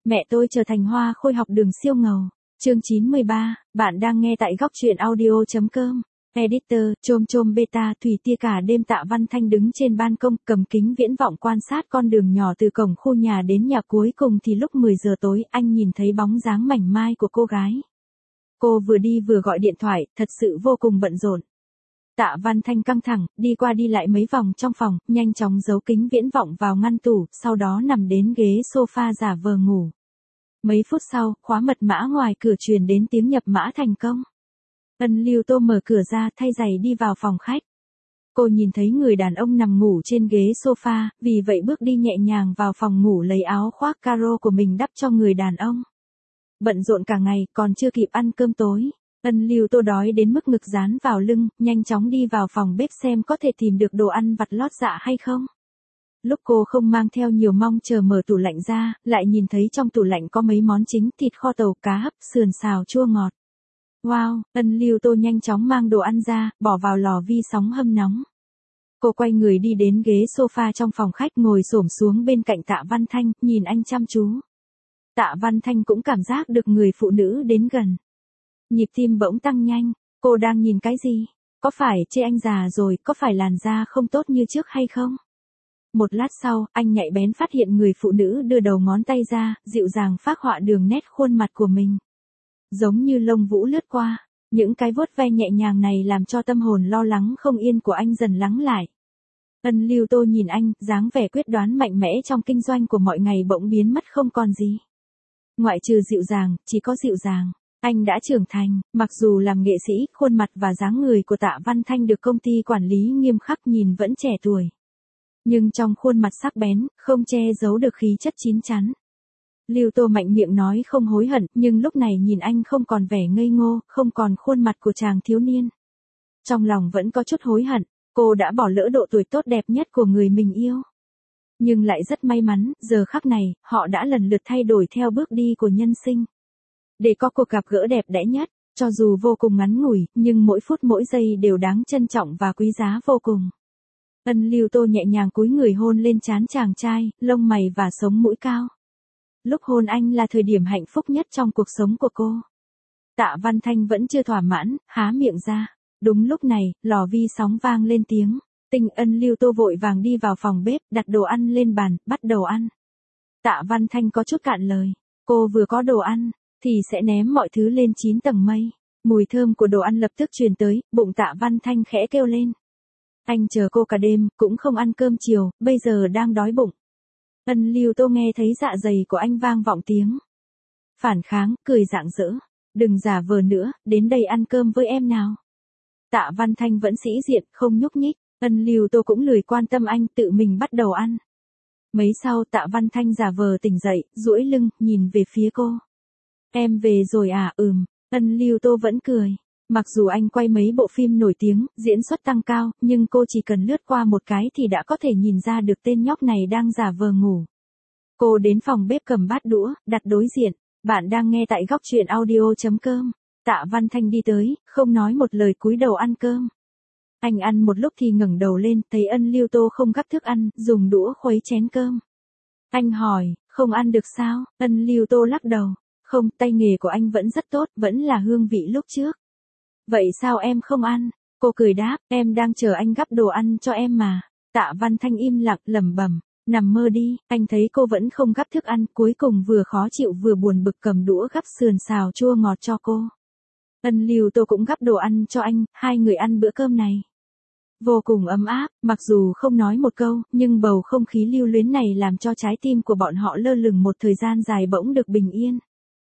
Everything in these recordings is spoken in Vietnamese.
Mẹ tôi trở thành hoa khôi học đường siêu ngầu. Chương 93, bạn đang nghe tại góc truyện audio.com. Editor, chôm chôm beta Thủy Tia. Cả đêm Tạ Văn Thanh đứng trên ban công cầm kính viễn vọng quan sát con đường nhỏ từ cổng khu nhà đến nhà, cuối cùng thì lúc 10 giờ tối anh nhìn thấy bóng dáng mảnh mai của cô gái. Cô vừa đi vừa gọi điện thoại, thật sự vô cùng bận rộn. Tạ Văn Thanh căng thẳng, đi qua đi lại mấy vòng trong phòng, nhanh chóng giấu kính viễn vọng vào ngăn tủ, sau đó nằm đến ghế sofa giả vờ ngủ. Mấy phút sau, khóa mật mã ngoài cửa truyền đến tiếng nhập mã thành công. Ân Lưu Tô mở cửa ra, thay giày đi vào phòng khách. Cô nhìn thấy người đàn ông nằm ngủ trên ghế sofa, vì vậy bước đi nhẹ nhàng vào phòng ngủ lấy áo khoác caro của mình đắp cho người đàn ông. Bận rộn cả ngày, còn chưa kịp ăn cơm tối. Ân Lưu Tô đói đến mức ngực dán vào lưng, nhanh chóng đi vào phòng bếp xem có thể tìm được đồ ăn vặt lót dạ hay không. Lúc cô không mang theo nhiều mong chờ mở tủ lạnh ra, lại nhìn thấy trong tủ lạnh có mấy món chính: thịt kho tàu, cá hấp, sườn xào chua ngọt. Wow, Ân Lưu Tô nhanh chóng mang đồ ăn ra, bỏ vào lò vi sóng hâm nóng. Cô quay người đi đến ghế sofa trong phòng khách, ngồi xổm xuống bên cạnh Tạ Văn Thanh, nhìn anh chăm chú. Tạ Văn Thanh cũng cảm giác được người phụ nữ đến gần. Nhịp tim bỗng tăng nhanh, cô đang nhìn cái gì? Có phải chê anh già rồi, có phải làn da không tốt như trước hay không? Một lát sau, anh nhạy bén phát hiện người phụ nữ đưa đầu ngón tay ra, dịu dàng phác họa đường nét khuôn mặt của mình. Giống như lông vũ lướt qua, những cái vuốt ve nhẹ nhàng này làm cho tâm hồn lo lắng không yên của anh dần lắng lại. Ân Lưu Tô nhìn anh, dáng vẻ quyết đoán mạnh mẽ trong kinh doanh của mọi ngày bỗng biến mất không còn gì. Ngoại trừ dịu dàng, chỉ có dịu dàng. Anh đã trưởng thành, mặc dù làm nghệ sĩ, khuôn mặt và dáng người của Tạ Văn Thanh được công ty quản lý nghiêm khắc, nhìn vẫn trẻ tuổi. Nhưng trong khuôn mặt sắc bén, không che giấu được khí chất chín chắn. Lưu Tô mạnh miệng nói không hối hận, nhưng lúc này nhìn anh không còn vẻ ngây ngô, không còn khuôn mặt của chàng thiếu niên. Trong lòng vẫn có chút hối hận, cô đã bỏ lỡ độ tuổi tốt đẹp nhất của người mình yêu. Nhưng lại rất may mắn, giờ khắc này, họ đã lần lượt thay đổi theo bước đi của nhân sinh. Để có cuộc gặp gỡ đẹp đẽ nhất, cho dù vô cùng ngắn ngủi, nhưng mỗi phút mỗi giây đều đáng trân trọng và quý giá vô cùng. Ân Lưu Tô nhẹ nhàng cúi người hôn lên trán chàng trai, lông mày và sống mũi cao. Lúc hôn anh là thời điểm hạnh phúc nhất trong cuộc sống của cô. Tạ Văn Thanh vẫn chưa thỏa mãn, há miệng ra. Đúng lúc này, lò vi sóng vang lên tiếng. Tinh. Ân Lưu Tô vội vàng đi vào phòng bếp, đặt đồ ăn lên bàn, bắt đầu ăn. Tạ Văn Thanh có chút cạn lời. Cô vừa có đồ ăn, thì sẽ ném mọi thứ lên 9 tầng mây. Mùi thơm của đồ ăn lập tức truyền tới, bụng Tạ Văn Thanh khẽ kêu lên. Anh chờ cô cả đêm, cũng không ăn cơm chiều, bây giờ đang đói bụng. Ân Lưu Tô nghe thấy dạ dày của anh vang vọng tiếng phản kháng, cười rạng rỡ. Đừng giả vờ nữa, đến đây ăn cơm với em nào. Tạ Văn Thanh vẫn sĩ diện, không nhúc nhích. Ân Lưu Tô cũng lười quan tâm anh, tự mình bắt đầu ăn. Mấy sau Tạ Văn Thanh giả vờ tỉnh dậy, duỗi lưng, nhìn về phía cô. Em về rồi à? Ân Lưu Tô vẫn cười. Mặc dù anh quay mấy bộ phim nổi tiếng, diễn xuất tăng cao, nhưng cô chỉ cần lướt qua một cái thì đã có thể nhìn ra được tên nhóc này đang giả vờ ngủ. Cô đến phòng bếp cầm bát đũa, đặt đối diện. Bạn đang nghe tại góc truyện audio.com. Tạ Văn Thanh đi tới, không nói một lời cúi đầu ăn cơm. Anh ăn một lúc thì ngẩng đầu lên, thấy Ân Lưu Tô không gắp thức ăn, dùng đũa khuấy chén cơm. Anh hỏi, không ăn được sao? Ân Lưu Tô lắc đầu. Không, tay nghề của anh vẫn rất tốt, vẫn là hương vị lúc trước. Vậy sao em không ăn? Cô cười đáp, em đang chờ anh gắp đồ ăn cho em mà. Tạ Văn Thanh im lặng, lẩm bẩm, nằm mơ đi. Anh thấy cô vẫn không gắp thức ăn, cuối cùng vừa khó chịu vừa buồn bực cầm đũa gắp sườn xào chua ngọt cho cô. Ân Lưu Tô cũng gắp đồ ăn cho anh, hai người ăn bữa cơm này. Vô cùng ấm áp, mặc dù không nói một câu, nhưng bầu không khí lưu luyến này làm cho trái tim của bọn họ lơ lửng một thời gian dài bỗng được bình yên.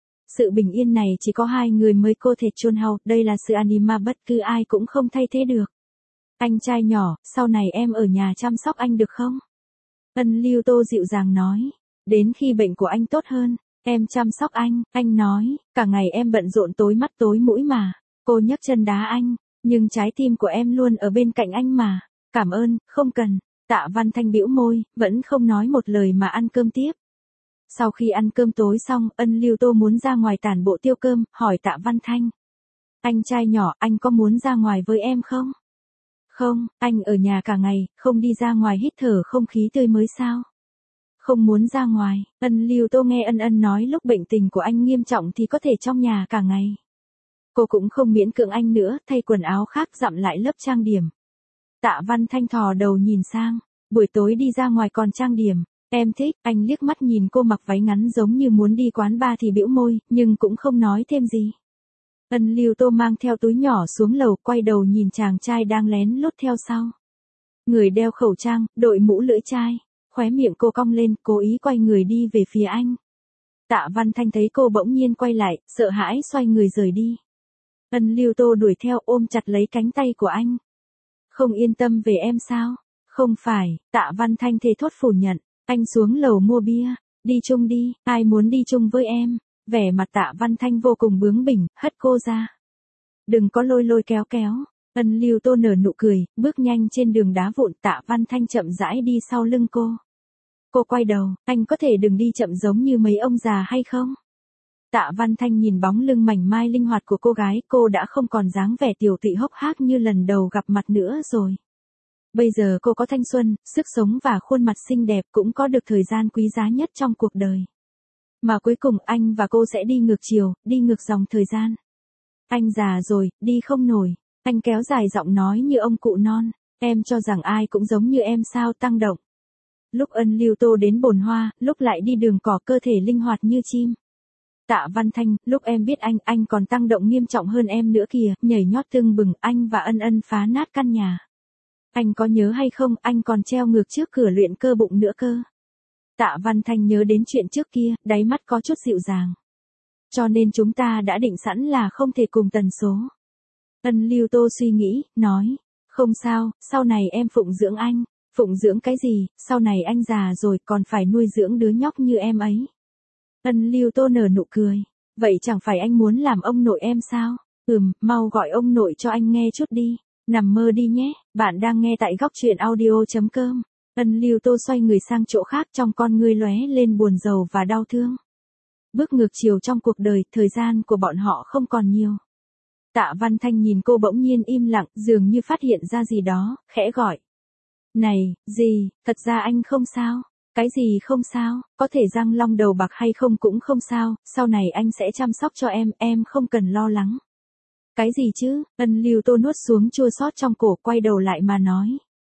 Sự bình yên này chỉ có hai người mới có thể chôn hao, đây là sự anima bất cứ ai cũng không thay thế được. Anh trai nhỏ, sau này em ở nhà chăm sóc anh được không? Ân Lưu Tô dịu dàng nói. Đến khi bệnh của anh tốt hơn, em chăm sóc anh nói, cả ngày em bận rộn tối mắt tối mũi mà. Cô nhấc chân đá anh, nhưng trái tim của em luôn ở bên cạnh anh mà. Cảm ơn, không cần. Tạ Văn Thanh bĩu môi, vẫn không nói một lời mà ăn cơm tiếp. Sau khi ăn cơm tối xong, Ân Lưu Tô muốn ra ngoài tản bộ tiêu cơm, hỏi Tạ Văn Thanh. Anh trai nhỏ, anh có muốn ra ngoài với em không? Không, anh ở nhà cả ngày, không đi ra ngoài hít thở không khí tươi mới sao? Không muốn ra ngoài, Ân Lưu Tô nghe Ân Ân nói lúc bệnh tình của anh nghiêm trọng thì có thể trong nhà cả ngày. Cô cũng không miễn cưỡng anh nữa, thay quần áo khác dặm lại lớp trang điểm. Tạ Văn Thanh thò đầu nhìn sang, buổi tối đi ra ngoài còn trang điểm, em thích, anh liếc mắt nhìn cô mặc váy ngắn giống như muốn đi quán bar thì bĩu môi, nhưng cũng không nói thêm gì. Ân Lưu Tô mang theo túi nhỏ xuống lầu, quay đầu nhìn chàng trai đang lén lút theo sau. Người đeo khẩu trang, đội mũ lưỡi chai, khóe miệng cô cong lên, cố ý quay người đi về phía anh. Tạ Văn Thanh thấy cô bỗng nhiên quay lại, sợ hãi xoay người rời đi. Ân Lưu Tô đuổi theo ôm chặt lấy cánh tay của anh. Không yên tâm về em sao? Không phải, Tạ Văn Thanh thề thốt phủ nhận. Anh xuống lầu mua bia, đi chung đi, ai muốn đi chung với em? Vẻ mặt Tạ Văn Thanh vô cùng bướng bỉnh, hất cô ra. Đừng có lôi lôi kéo kéo. Ân Lưu Tô nở nụ cười, bước nhanh trên đường đá vụn. Tạ Văn Thanh chậm rãi đi sau lưng cô. Cô quay đầu, anh có thể đừng đi chậm giống như mấy ông già hay không? Tạ Văn Thanh nhìn bóng lưng mảnh mai linh hoạt của cô gái, cô đã không còn dáng vẻ tiểu tụy hốc hác như lần đầu gặp mặt nữa rồi. Bây giờ cô có thanh xuân, sức sống và khuôn mặt xinh đẹp, cũng có được thời gian quý giá nhất trong cuộc đời. Mà cuối cùng anh và cô sẽ đi ngược chiều, đi ngược dòng thời gian. Anh già rồi, đi không nổi. Anh kéo dài giọng nói như ông cụ non. Em cho rằng ai cũng giống như em sao, tăng động. Lúc Ân Lưu Tô đến bồn hoa, lúc lại đi đường cỏ, cơ thể linh hoạt như chim. Tạ Văn Thanh, lúc em biết anh còn tăng động nghiêm trọng hơn em nữa kìa, nhảy nhót tưng bừng, anh và Ân Ân phá nát căn nhà. Anh có nhớ hay không, anh còn treo ngược trước cửa luyện cơ bụng nữa cơ. Tạ Văn Thanh nhớ đến chuyện trước kia, đáy mắt có chút dịu dàng. Cho nên chúng ta đã định sẵn là không thể cùng tần số. Ân Lưu Tô suy nghĩ, nói, không sao, sau này em phụng dưỡng anh. Phụng dưỡng cái gì, sau này anh già rồi còn phải nuôi dưỡng đứa nhóc như em ấy. Ân Lưu Tô nở nụ cười, vậy chẳng phải anh muốn làm ông nội em sao? Mau gọi ông nội cho anh nghe chút đi. Nằm mơ đi nhé, bạn đang nghe tại góc truyện audio.com. Ân Lưu Tô xoay người sang chỗ khác, trong con ngươi lóe lên buồn rầu và đau thương. Bước ngược chiều trong cuộc đời, thời gian của bọn họ không còn nhiều. Tạ Văn Thanh nhìn cô bỗng nhiên im lặng, dường như phát hiện ra gì đó, khẽ gọi. Này, gì, thật ra anh không sao. Cái gì không sao, có thể răng long đầu bạc hay không cũng không sao, sau này anh sẽ chăm sóc cho em không cần lo lắng. Cái gì chứ, Ân Lưu Tô nuốt xuống chua xót trong cổ, quay đầu lại mà nói.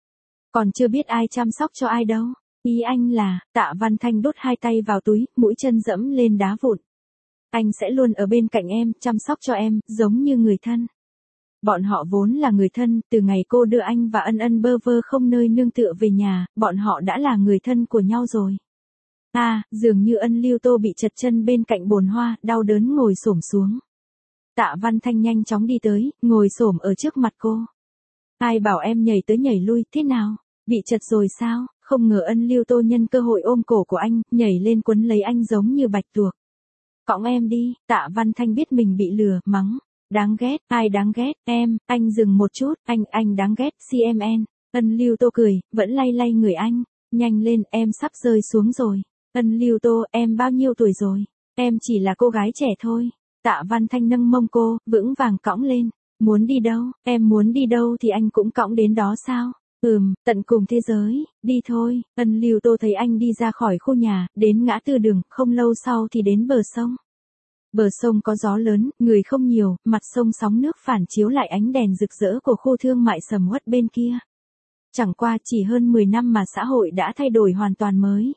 Còn chưa biết ai chăm sóc cho ai đâu, ý anh là, Tạ Văn Thanh đút hai tay vào túi, mũi chân dẫm lên đá vụn. Anh sẽ luôn ở bên cạnh em, chăm sóc cho em, giống như người thân. Bọn họ vốn là người thân, từ ngày cô đưa anh và Ân Ân bơ vơ không nơi nương tựa về nhà, bọn họ đã là người thân của nhau rồi. Dường như Ân Lưu Tô bị trật chân bên cạnh bồn hoa, đau đớn ngồi xổm xuống. Tạ Văn Thanh nhanh chóng đi tới, ngồi xổm ở trước mặt cô. Ai bảo em nhảy tới nhảy lui, thế nào? Bị trật rồi sao? Không ngờ Ân Lưu Tô nhân cơ hội ôm cổ của anh, nhảy lên quấn lấy anh giống như bạch tuộc. Cõng em đi, Tạ Văn Thanh biết mình bị lừa, mắng. Đáng ghét, ai đáng ghét, em, anh dừng một chút, anh đáng ghét, CMN. Ân Lưu Tô cười, vẫn lay lay người anh. Nhanh lên, em sắp rơi xuống rồi. Ân Lưu Tô, em bao nhiêu tuổi rồi? Em chỉ là cô gái trẻ thôi. Tạ Văn Thanh nâng mông cô, vững vàng cõng lên. Muốn đi đâu, em muốn đi đâu thì anh cũng cõng đến đó sao? Tận cùng thế giới, đi thôi. Ân Lưu Tô thấy anh đi ra khỏi khu nhà, đến ngã tư đường, không lâu sau thì đến bờ sông. Bờ sông có gió lớn, người không nhiều, mặt sông sóng nước phản chiếu lại ánh đèn rực rỡ của khu thương mại sầm uất bên kia. Chẳng qua chỉ hơn 10 năm mà xã hội đã thay đổi hoàn toàn mới.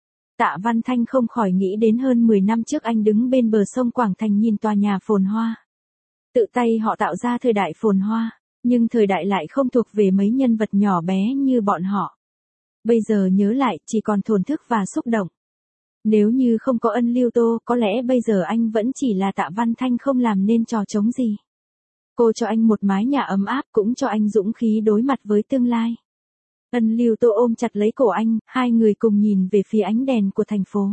Tạ Văn Thanh không khỏi nghĩ đến hơn 10 năm trước anh đứng bên bờ sông Quảng Thành nhìn tòa nhà phồn hoa. Tự tay họ tạo ra thời đại phồn hoa, nhưng thời đại lại không thuộc về mấy nhân vật nhỏ bé như bọn họ. Bây giờ nhớ lại chỉ còn thổn thức và xúc động. Nếu như không có Ân Lưu Tô, có lẽ bây giờ anh vẫn chỉ là Tạ Văn Thanh không làm nên trò trống gì. Cô cho anh một mái nhà ấm áp, cũng cho anh dũng khí đối mặt với tương lai. Ân Lưu Tô ôm chặt lấy cổ anh, hai người cùng nhìn về phía ánh đèn của thành phố.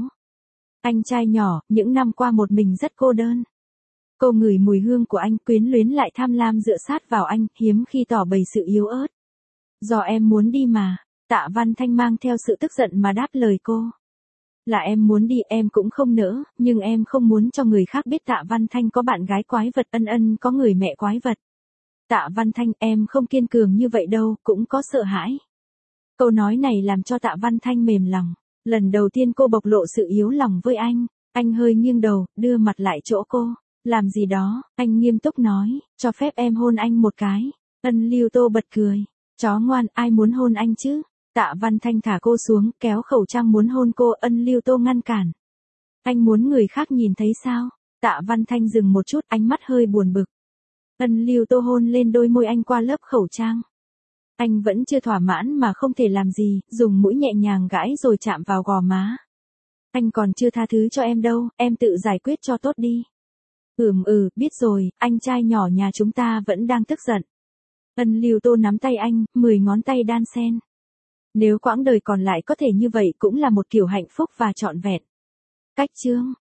Anh trai nhỏ, những năm qua một mình rất cô đơn. Cô ngửi mùi hương của anh, quyến luyến lại tham lam dựa sát vào anh, hiếm khi tỏ bày sự yếu ớt. Do em muốn đi mà, Tạ Văn Thanh mang theo sự tức giận mà đáp lời cô. Là em muốn đi, em cũng không nỡ, nhưng em không muốn cho người khác biết Tạ Văn Thanh có bạn gái quái vật, Ân Ân có người mẹ quái vật. Tạ Văn Thanh, em không kiên cường như vậy đâu, cũng có sợ hãi. Câu nói này làm cho Tạ Văn Thanh mềm lòng. Lần đầu tiên cô bộc lộ sự yếu lòng với anh hơi nghiêng đầu, đưa mặt lại chỗ cô. Làm gì đó, anh nghiêm túc nói, cho phép em hôn anh một cái. Ân Lưu Tô bật cười. Chó ngoan, ai muốn hôn anh chứ? Tạ Văn Thanh thả cô xuống, kéo khẩu trang muốn hôn cô. Ân Lưu Tô ngăn cản. Anh muốn người khác nhìn thấy sao? Tạ Văn Thanh dừng một chút, ánh mắt hơi buồn bực. Ân Lưu Tô hôn lên đôi môi anh qua lớp khẩu trang. Anh vẫn chưa thỏa mãn mà không thể làm gì, dùng mũi nhẹ nhàng gãi rồi chạm vào gò má. Anh còn chưa tha thứ cho em đâu, em tự giải quyết cho tốt đi. Biết rồi, anh trai nhỏ nhà chúng ta vẫn đang tức giận. Ân Lưu Tô nắm tay anh, 10 ngón tay đan xen. Nếu quãng đời còn lại có thể như vậy cũng là một kiểu hạnh phúc và trọn vẹn. Cách chương